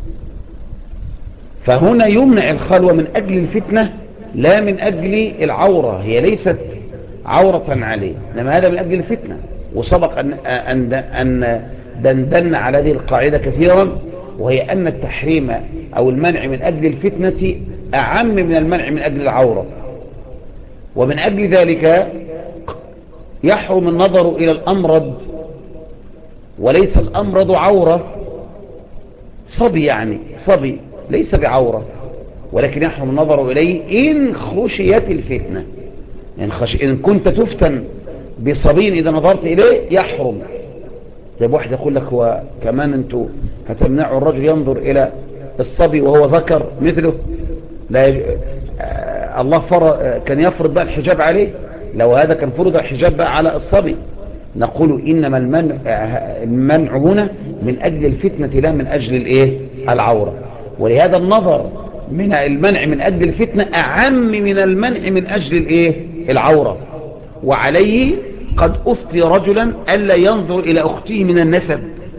فهنا يمنع الخلوة من أجل الفتنة لا من أجل العورة. هي ليست عورة عليه، إنما هذا من أجل الفتنة. وسبق أن دندن على هذه القاعدة كثيرا، وهي أن التحريم أو المنع من أجل الفتنة أعم من المنع من أجل العورة. ومن أجل ذلك يحرم النظر إلى الأمرض، وليس الأمرض عورة، صبي يعني صبي ليس بعورة، ولكن يحرم النظر إليه إن خشيت الفتنة. إن كنت تفتن بصبي إذا نظرت إليه يحرم. طيب واحد يقول لك هو كمان أنتوا هتمنعوا الرجل ينظر إلى الصبي وهو ذكر مثله؟ لا الله كان يفرض بقى الحجاب عليه، لو هذا كان فرض الحجاب بقى على الصبي. نقول إنما المنع هنا من أجل الفتنة لا من أجل العورة. ولهذا النظر من المنع من أجل الفتنة أعم من المنع من أجل العورة. وعليه قد أفتي رجلا ألا ينظر إلى أخته من النسب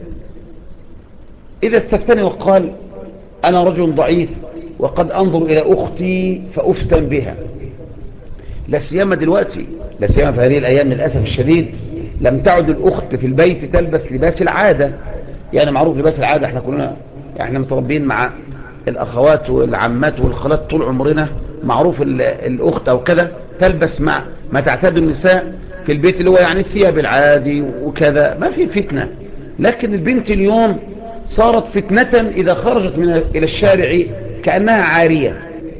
إذا استفتني وقال أنا رجل ضعيف وقد أنظر إلى أختي فأفتن بها. لا سيما دلوقتي، لا سيما في هذه الأيام للأسف الشديد لم تعد الأخت في البيت تلبس لباس العادة. يعني معروف لباس العادة، احنا كلنا احنا متربين مع الأخوات والعمات والخالات طول عمرنا، معروف الأخت أو كذا تلبس ما تعتاد النساء في البيت اللي هو يعني الثياب العادي وكذا ما في فتنة. لكن البنت اليوم صارت فتنة إذا خرجت إلى الشارع كأنها عارية،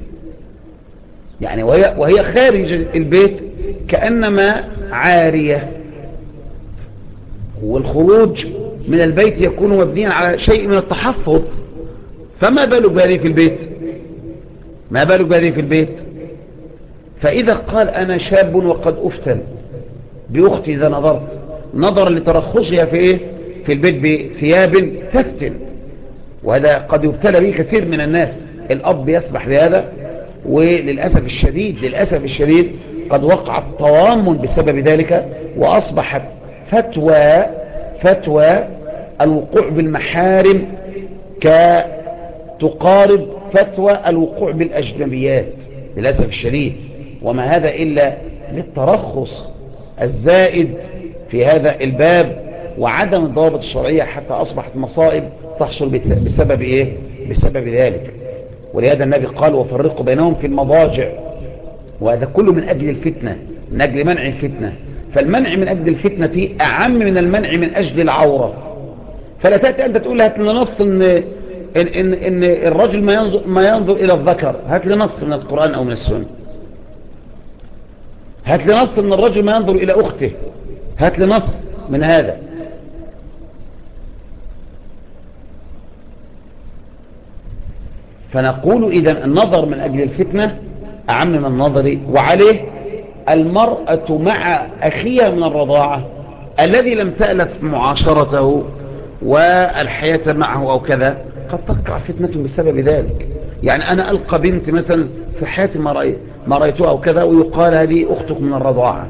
يعني وهي خارج البيت كأنما عارية. والخروج من البيت يكون مبنيا على شيء من التحفظ، فما بالك بهذه في البيت؟ ما بالك بهذه في البيت؟ فإذا قال أنا شاب وقد أفتن بأختي إذا نظرت نظرا لترخصها في إيه؟ في البيت بثياب تفتن، وهذا قد يبتلى به كثير من الناس. الأب يسمح بهذا، وللأسف الشديد قد وقع التضامن بسبب ذلك، وأصبحت فتوى الوقوع بالمحارم تقارب فتوى الوقوع بالأجنبيات للأسف الشديد. وما هذا إلا للترخص الزائد في هذا الباب وعدم الضوابط الشرعية، حتى أصبحت مصائب تحصل بسبب إيه؟ بسبب ذلك. ولهذا النبي قال وفرقوا بينهم في المضاجع، وهذا كله من أجل الفتنة، من أجل منع الفتنة. فالمنع من أجل الفتنة أعم من المنع من أجل العورة. فلا تأتي أنت تقول هات لنا نص إن الرجل ما ينظر إلى الذكر، هات لنا نص من القرآن أو من السنة. هات لنا نص إن الرجل ما ينظر إلى أخته، هات لنا نص من هذا. فنقول إذن النظر من أجل الفتنة أعم من النظر. وعليه المرأة مع أخيها من الرضاعة الذي لم تألف معاشرته والحياة معه أو كذا، قد تقع فتنة بسبب ذلك. يعني أنا ألقى بنت مثلا في حياتي ما رأيتها أو كذا، ويقال هذه أختك من الرضاعة،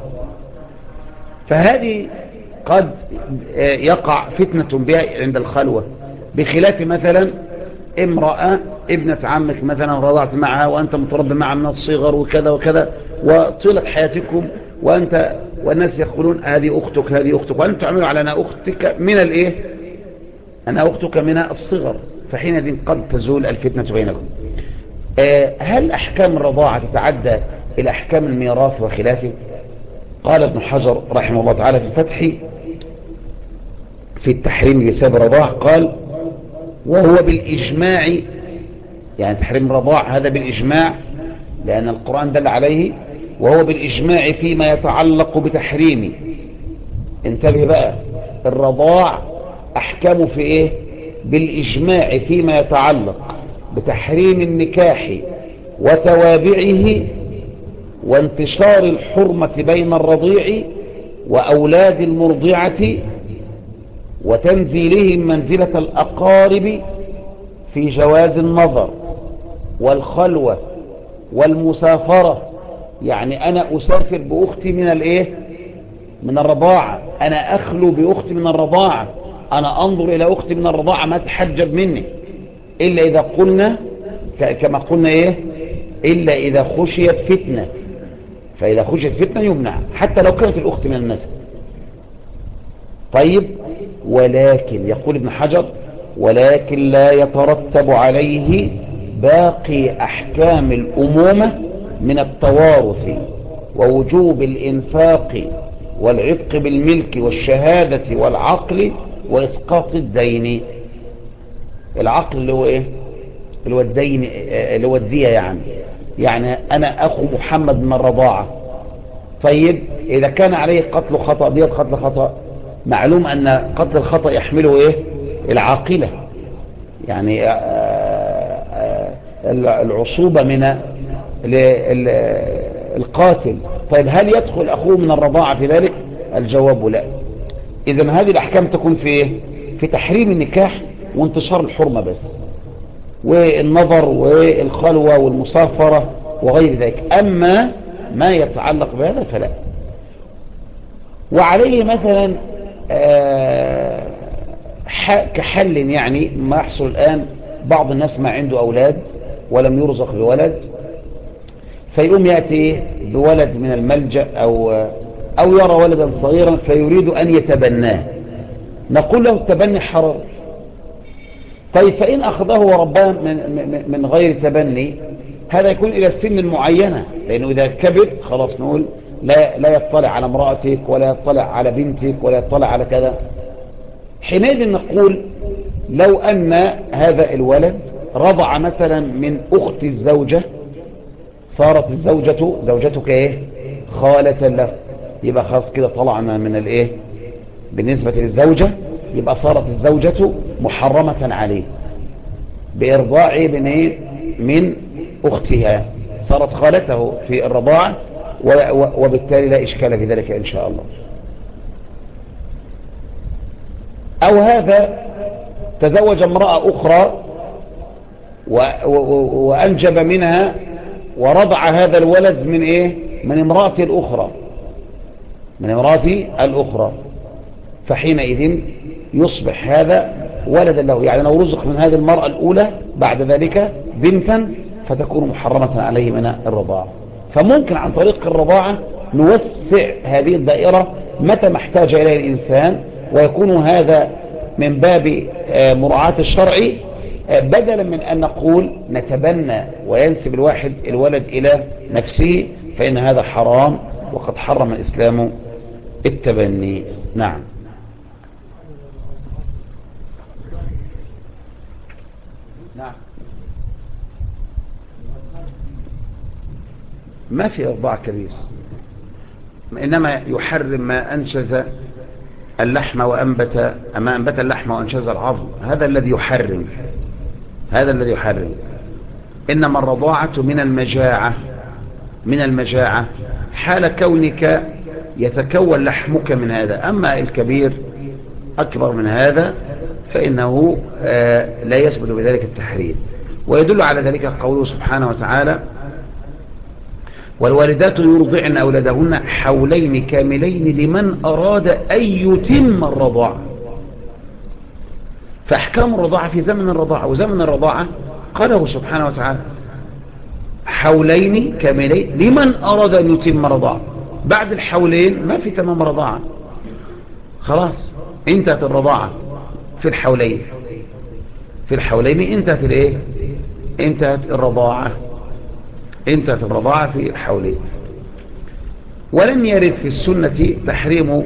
فهذه قد يقع فتنة بها عند الخلوة، بخلاف مثلا امرأة ابنة عمك مثلا رضعت معها وأنت متربى معها من الصغر وكذا وكذا، وطيلة حياتكم وأنت والناس يقولون هذه أختك وأنت تعملوا على أنا أختك من الإيه؟ أنا أختك من الصغر، فحينئذ قد تزول الفتنة بينكم. هل أحكام الرضاعة تتعدى إلى أحكام الميراث وخلافه؟ قال ابن حجر رحمه الله تعالى في الفتح في التحريم بسبب الرضاعة، قال وهو بالإجماع، يعني تحريم الرضاع هذا بالإجماع لأن القرآن دل عليه، وهو بالإجماع فيما يتعلق بتحريمه. انتبه بقى، الرضاع أحكامه في إيه؟ بالإجماع فيما يتعلق بتحريم النكاح وتوابعه وانتشار الحرمة بين الرضيع وأولاد المرضعة وتنزيلهم منزلة الأقارب في جواز النظر والخلوة والمسافرة. يعني أنا أسافر بأختي من الإيه؟ من الرضاعة، أنا أخلو بأختي من الرضاعة، أنا أنظر إلى أختي من الرضاعة ما تحجب مني، إلا إذا قلنا كما قلنا إيه؟ إلا إذا خشيت فتنة، فإذا خشيت فتنة يمنع حتى لو كانت الأخت من النسب. طيب، ولكن يقول ابن حجر ولكن لا يترتب عليه باقي أحكام الأمومة من التوارث ووجوب الإنفاق والعتق بالملك والشهادة والعقل وإسقاط الدين. العقل اللي هو إيه؟ اللي هو الدين، اللي هو الدية. يعني أنا أخو محمد من الرضاعة، طيب إذا كان عليه قتل خطأ، دية قتل خطأ، معلوم أن قتل الخطأ يحمله إيه؟ العاقلة، يعني العصوبة من القاتل. طيب هل يدخل أخوه من الرضاعة في ذلك؟ الجواب لا. إذن هذه الأحكام تكون في إيه؟ في تحريم النكاح وانتشار الحرمة بس، والنظر والخلوة والمسافرة وغير ذلك. أما ما يتعلق بهذا فلا. وعليه مثلا كحل، يعني ما يحصل الآن بعض الناس ما عنده أولاد ولم يرزق بولد، فيقوم يأتي بولد من الملجأ أو يرى ولدا صغيرا فيريد أن يتبناه، نقول له التبني حرام. طيب فإن أخذه ورباه من غير تبني، هذا يكون إلى السن المعينة، لأنه إذا كبر خلاص نقول لا يطلع على امرأتك ولا يطلع على بنتك ولا يطلع على كذا. حينئذ نقول لو أن هذا الولد رضع مثلا من أخت الزوجة، صارت زوجتك ايه؟ خالة له، يبقى خلاص كده طلعنا من الايه بالنسبة للزوجة، يبقى صارت الزوجة محرمة عليه بإرضاعه من ايه؟ من أختها، صارت خالته في الرضاعة، وبالتالي لا إشكال في ذلك إن شاء الله. أو هذا تزوج امرأة أخرى وأنجب منها ورضع هذا الولد من ايه؟ من امرأة الأخرى، من امرأة الأخرى، فحينئذ يصبح هذا ولدا له. يعني لو رزق من هذه المرأة الأولى بعد ذلك بنتا فتكون محرمة عليه من الرضاعة. فممكن عن طريق الرضاعة نوسع هذه الدائرة متى ما احتاج إليه الإنسان، ويكون هذا من باب مراعاة الشرع، بدلا من أن نقول نتبنى وينسب الواحد الولد إلى نفسه، فإن هذا حرام، وقد حرم الإسلام التبني. نعم. نعم. ما في إرضاع كبير، إنما يحرم ما أنشز اللحم وأنبت، ما أنبت اللحم وأنشز العظم، هذا الذي يحرم، هذا الذي يحرم. إنما الرضاعة من المجاعة حال كونك يتكون لحمك من هذا. أما الكبير أكبر من هذا فإنه لا يثبت بذلك التحريم. ويدل على ذلك قوله سبحانه وتعالى: والوالدات يرضعن أولادهن حولين كاملين لمن أراد أن يتم الرضاعة. فأحكام الرضاعة في زمن الرضاعة وزمن الرضاعة قاله سبحانه وتعالى حولين كاملين لمن أراد أن يتم الرضاعة. بعد الحولين ما في تمام رضاعة، خلاص انتهت الرضاعة في الحولين، في الحولين انتهت الايه؟ انتهت الرضاعة، انتهت الرضاعة في الحولين. ولم يرد في السنة تحريم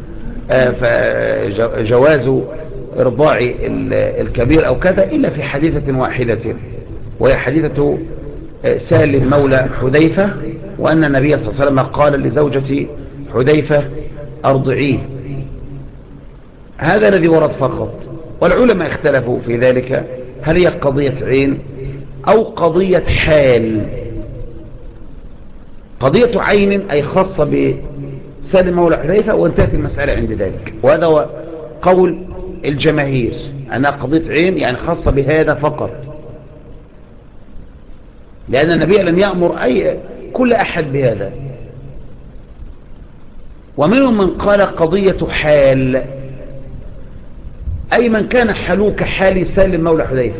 جواز إرضاع الكبير أو كذا إلا في حديثة واحدة، وهي حديثة سالم مولى حذيفة، وأن النبي صلى الله عليه وسلم قال لزوجة حذيفة أرضعيه. هذا الذي ورد فقط، والعلماء اختلفوا في ذلك، هل هي قضية عين أو قضية حال. قضية عين أي خاصة بسالم مولى حذيفة وانتهت المسألة عند ذلك، وهذا هو قول الجماهير أنها قضية عين يعني خاصة بهذا فقط، لأن النبي لم يأمر كل أحد بهذا. ومنهم من قال قضية حال، أي من كان حاله كحال سالم مولى حذيفة،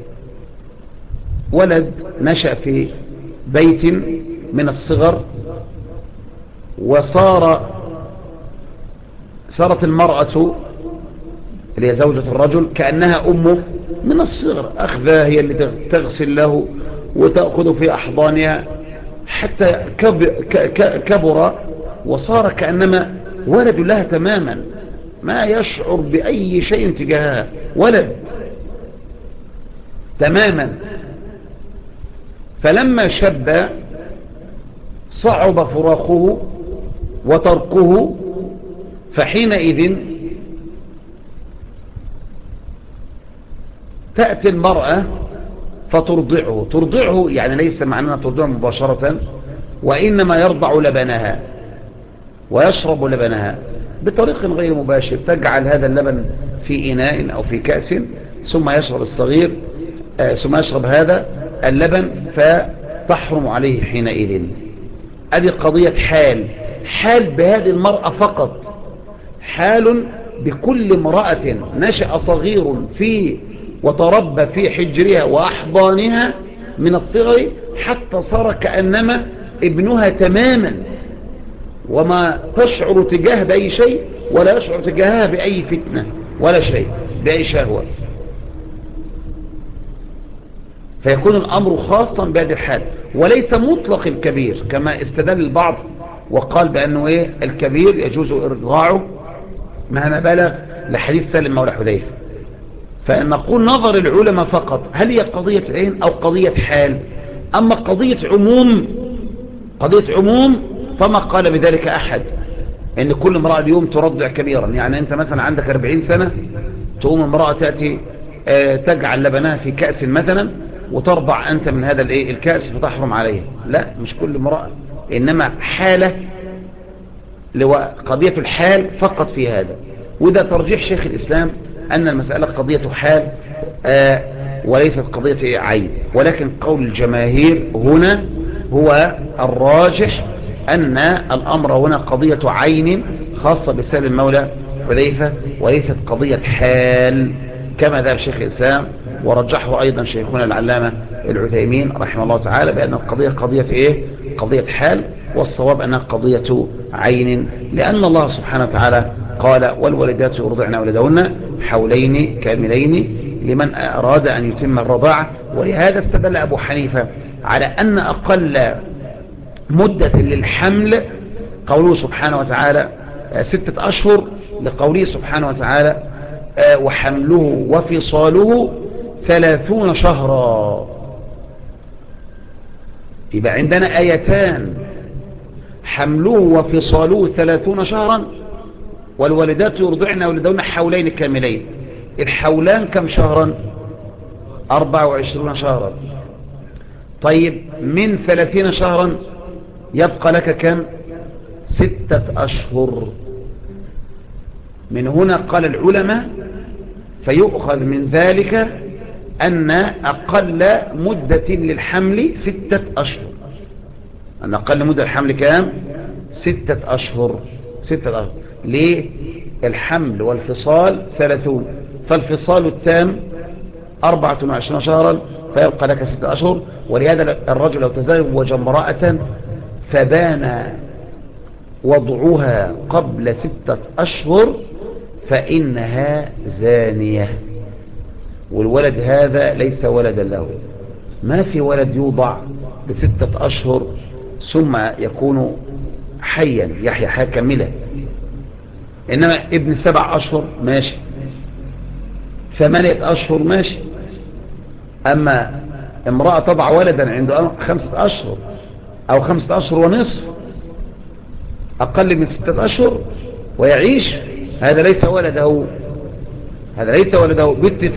ولد نشأ في بيت من الصغر، صارت المرأة اللي هي زوجة الرجل كأنها أمه من الصغر، أخذها هي اللي تغسل له وتأخذ في أحضانها حتى كبر وصار كأنما ولد لها تماما، ما يشعر بأي شيء تجاهها، ولد تماما. فلما شب صعب فراقه وتركه، فحينئذ تأتي المرأة ترضعه يعني ليس معناها ترضعه مباشرة، وإنما يرضع لبنها ويشرب لبنها بطريق غير مباشر، تجعل هذا اللبن في إناء أو في كأس، ثم يشرب الصغير، ثم يشرب هذا اللبن فتحرم عليه حينئذ. هذه قضية حال بهذه المرأة فقط، حال بكل امرأة نشأ صغير وتربى في حجرها وأحضانها من الصغر حتى صار كأنما ابنها تماما، وما تشعر تجاه بأي شيء ولا يشعر تجاهها بأي فتنة ولا شيء، بأي شهوة. فيكون الأمر خاصا بهذه الحال وليس مطلق الكبير كما استدل البعض وقال بأنه إيه الكبير يجوز إرضاعه مهما بلغ لحديث سالم مولى حذيفة. فإن نقول نظر العلماء فقط هل هي قضية عين أو قضية حال. أما قضية عموم فما قال بذلك أحد إن كل امرأة اليوم ترضع كبيرا. يعني أنت مثلا عندك 40 سنة تقوم امرأة تأتي تجعل لبنها في كأس مثلا وترضع أنت من هذا الكأس فتحرم عليها. لا، مش كل امرأة، إنما حالة، قضية الحال فقط في هذا. وده ترجيح شيخ الإسلام أن المسألة قضية حال وليست قضية عين. ولكن قول الجماهير هنا هو الراجح أن الأمر هنا قضية عين خاصة بسالم مولى حذيفة وليست قضية حال كما ذهب شيخ الإسلام، ورجحه أيضا شيخنا العلامة العثيمين رحمه الله تعالى بأن القضية قضية حال، والصواب أنها قضية عين، لأن الله سبحانه وتعالى قال والوالدات يرضعن أولادهن حولين كاملين لمن أراد أن يتم الرضاعة. ولهذا استدل أبو حنيفة على أن أقل مدة للحمل قوله سبحانه وتعالى 6 أشهر، لقوله سبحانه وتعالى وحمله وفصاله 30 شهرا. يبقى عندنا آيتان، حمله وفصاله 30 شهرا، والوالدات يرضعن أولادهن حولين كاملين. الحولان كم شهرا؟ 24 شهرا. طيب من 30 شهرا يبقى لك كم؟ 6 أشهر. من هنا قال العلماء فيؤخذ من ذلك أن أقل مدة للحمل 6 أشهر. أن أقل مدة الحمل كام؟ 6 أشهر. 6 أشهر. ليه؟ الحمل والفصال 30، فالفصال التام 24 شهرا فيبقى لك 6 أشهر. ولهذا الرجل لو تزوج امرأة فبان وضعها قبل 6 أشهر فإنها زانية، والولد هذا ليس ولدا له. ما في ولد يوضع ب6 أشهر ثم يكون حيا يحيى حياة كاملة. إنما ابن 7 أشهر ماشي، 8 أشهر ماشي. أما امرأة تضع ولدا عنده 5 أشهر أو 5 أشهر ونصف أقل من 6 أشهر ويعيش، هذا ليس ولده، هذا ليس ولده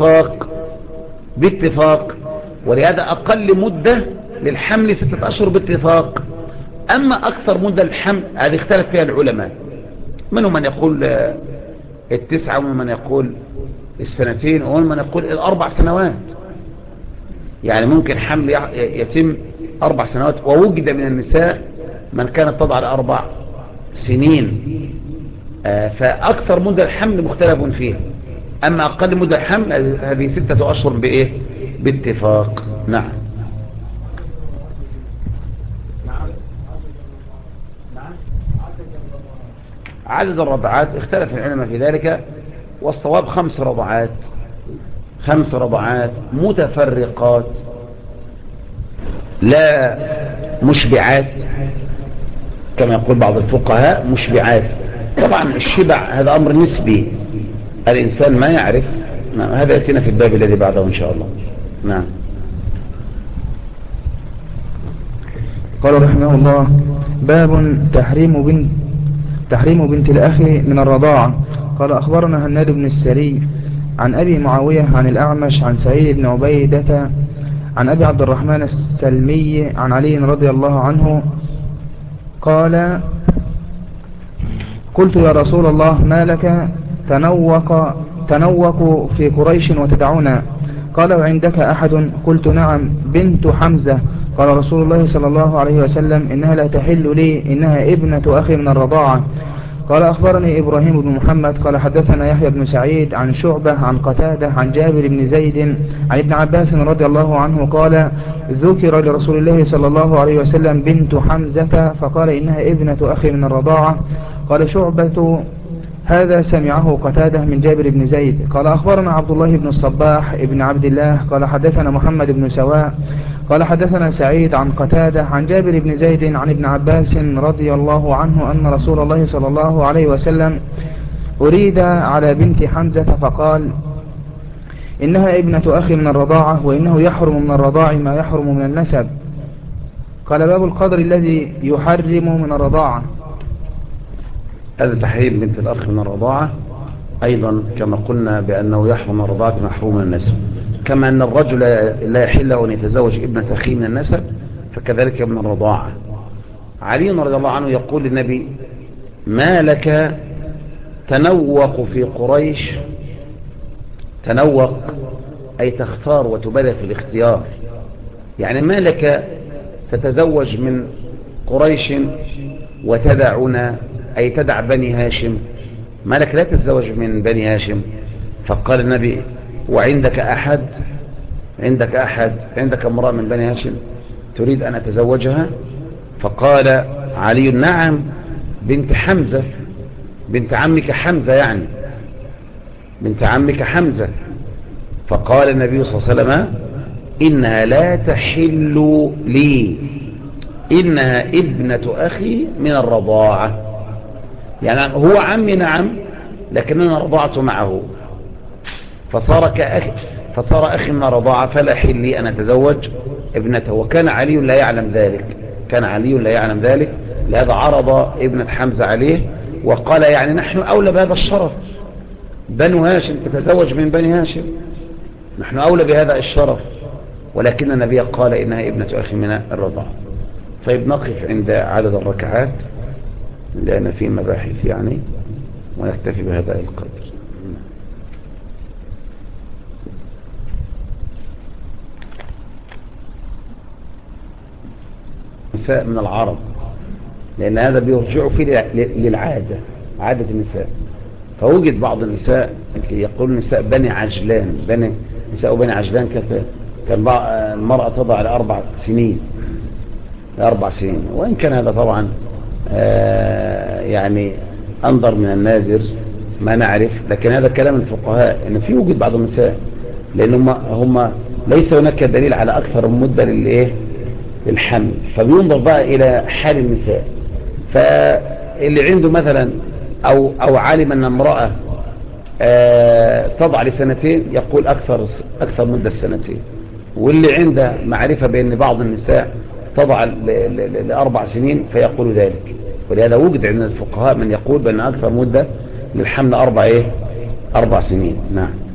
باتفاق. ولهذا أقل مدة للحمل 6 أشهر باتفاق. أما أكثر مدة للحمل هذه اختلف فيها العلماء، منهم من يقول 9 ومن من يقول 2 ومن من يقول 4 سنوات. يعني ممكن حمل يتم 4 سنوات، ووجد من النساء من كانت تضع 4 سنين. فأكثر مدة الحمل مختلف فيه. أما أقل مدة الحمل هذه 6 أشهر باتفاق. نعم. عدد الرضعات اختلف العلماء في ذلك، والصواب 5 رضعات، 5 رضعات متفرقات لا مشبعات كما يقول بعض الفقهاء، مشبعات. طبعا الشبع هذا أمر نسبي، الإنسان ما يعرف. نعم. هذا يأتينا في الباب الذي بعده إن شاء الله. نعم. قال رحمه الله باب تحريم بنت الأخ من الرضاعة. قال أخبرنا هناد بن السري عن أبي معاوية عن الأعمش عن سعيد بن عبيدة عن أبي عبد الرحمن السلمي عن علي رضي الله عنه قال قلت يا رسول الله ما لك تنوق في قريش وتدعونا؟ قال وعندك أحد؟ قلت نعم بنت حمزة. قال رسول الله صلى الله عليه وسلم إنها لا تحل لي، إنها ابنة أخي من الرضاعة. قال أخبرني إبراهيم بن محمد قال حدثنا يحيى بن سعيد عن شعبة عن قتادة عن جابر بن زيد عن ابن عباس رضي الله عنه قال ذكر لرسول الله صلى الله عليه وسلم بنت حمزة فقال إنها ابنة أخي من الرضاعة. قال شعبة هذا سمعه قتادة من جابر بن زيد قال أخبرنا عبد الله بن الصباح ابن عبد الله قال حدثنا محمد بن سواء قال حدثنا سعيد عن قتادة عن جابر بن زيد عن ابن عباس رضي الله عنه أن رسول الله صلى الله عليه وسلم أريد على بنت حمزة فقال إنها ابنة أخي من الرضاعة وإنه يحرم من الرضاع ما يحرم من النسب. قال باب القدر الذي يحرم من الرضاعة. هذا تحريم بنت الأخ من الرضاعة أيضا كما قلنا بأنه يحرم من الرضاعة محروم من النسب، كما أن الرجل لا يحل أن يتزوج ابنة أخيه من النسب فكذلك من الرضاعة. علي رضي الله عنه يقول للنبي ما لك تنوق في قريش، تنوق أي تختار وتبالغ في الاختيار، يعني ما لك تتزوج من قريش وتدعنا أي تدع بني هاشم، ما لك لا تتزوج من بني هاشم. فقال النبي وعندك أحد، عندك امرأة من بني هاشم تريد أن أتزوجها؟ فقال علي نعم بنت حمزة، بنت عمك حمزة، يعني بنت عمك حمزة. فقال النبي صلى الله عليه وسلم إنها لا تحل لي، إنها ابنة أخي من الرضاعة، يعني هو عمي نعم لكننا رضعت معه فصار أخي من الرضاعة فلا حل لي أن أتزوج ابنته. وكان علي لا يعلم ذلك، كان علي لا يعلم ذلك، لهذا عرض ابنة حمزة عليه وقال يعني نحن أولى بهذا الشرف، بنو هاشم تتزوج من بني هاشم، نحن أولى بهذا الشرف، ولكن النبي قال إنها ابنة أخي من الرضاعة. طيب نقف عند عدد الركعات لأن في مباحث يعني، ونكتفي بهذا القدر. نساء من العرب، لأن هذا بيرجعوا فيه للعادة، عادة النساء. فوجد بعض النساء يقولون نساء بني عجلان، نساء بني عجلان كان المرأة تضع ل4 سنين، وإن كان هذا طبعا يعني أنظر من النازر ما نعرف، لكن هذا كلام الفقهاء إن في وجود بعض النساء، لأن هم ليس هناك دليل على أكثر مدة للحمل، فبينظر بقى إلى حال النساء. فاللي عنده مثلا أو علم أن امرأة تضع ل2 يقول أكثر مدة 2، واللي عنده معرفة بأن بعض النساء تضع ل4 سنين فيقول ذلك. ولهذا وجد عند الفقهاء من يقول بأن أكثر مدة للحمل 4 سنين. نعم.